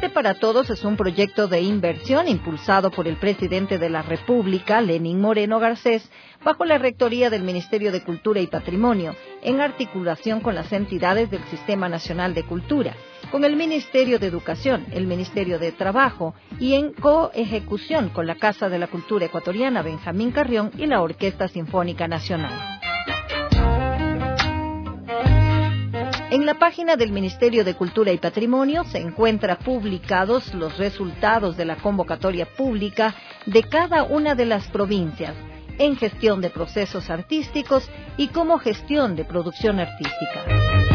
Arte para Todos es un proyecto de inversión impulsado por el presidente de la República, Lenín Moreno Garcés, bajo la rectoría del Ministerio de Cultura y Patrimonio, en articulación con las entidades del Sistema Nacional de Cultura, con el Ministerio de Educación, el Ministerio de Trabajo y en coejecución con la Casa de la Cultura Ecuatoriana Benjamín Carrión y la Orquesta Sinfónica Nacional. En la página del Ministerio de Cultura y Patrimonio se encuentran publicados los resultados de la convocatoria pública de cada una de las provincias en gestión de procesos artísticos y como gestión de producción artística.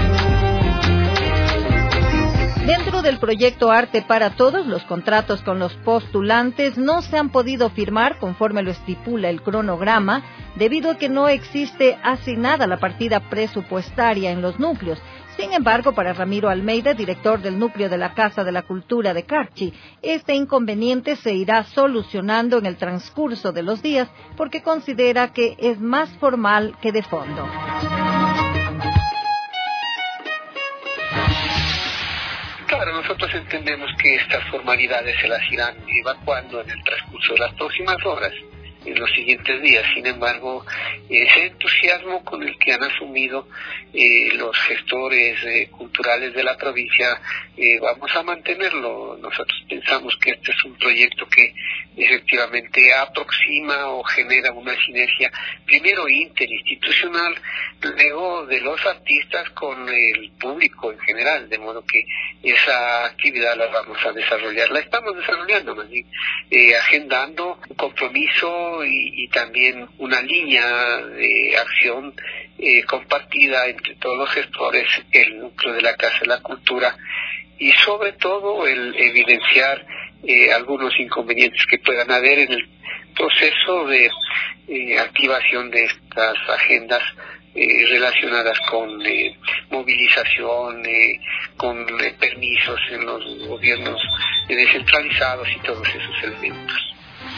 Dentro del proyecto Arte para Todos, los contratos con los postulantes no se han podido firmar conforme lo estipula el cronograma, debido a que no existe asignada la partida presupuestaria en los núcleos. Sin embargo, para Ramiro Almeida, director del núcleo de la Casa de la Cultura de Carchi, este inconveniente se irá solucionando en el transcurso de los días porque considera que es más formal que de fondo. Claro, nosotros entendemos que estas formalidades se las irán evacuando en el transcurso de las próximas horas, en los siguientes días. Sin embargo, ese entusiasmo con el que han asumido los gestores culturales de la provincia, vamos a mantenerlo. Nosotros pensamos que este es un proyecto que efectivamente aproxima o genera una sinergia, primero interinstitucional, luego de los artistas con el público en general, de modo que esa actividad la vamos a desarrollar, la estamos desarrollando más bien, agendando un compromiso y también una línea de acción compartida entre todos los gestores, el núcleo de la Casa de la Cultura, y sobre todo el evidenciar algunos inconvenientes que puedan haber en el proceso de activación de estas agendas relacionadas con movilización, con permisos en los gobiernos descentralizados y todos esos elementos.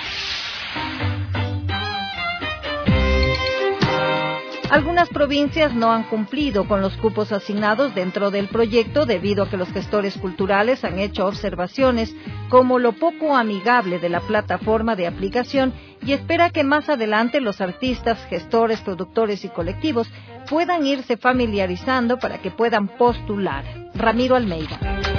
Algunas provincias no han cumplido con los cupos asignados dentro del proyecto debido a que los gestores culturales han hecho observaciones como lo poco amigable de la plataforma de aplicación y espera que más adelante los artistas, gestores, productores y colectivos puedan irse familiarizando para que puedan postular. Ramiro Almeida.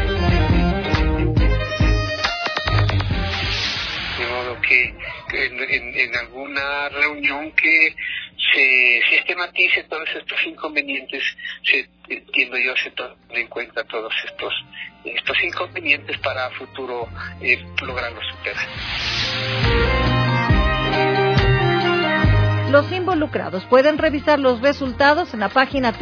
De modo que en alguna reunión que se sistematice todos estos inconvenientes, entiendo yo, se tomen en cuenta todos estos inconvenientes para futuro lograrlos superar. Los involucrados pueden revisar los resultados en la página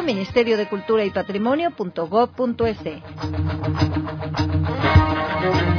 www.ministeriodeculturaypatrimonio.gov.es.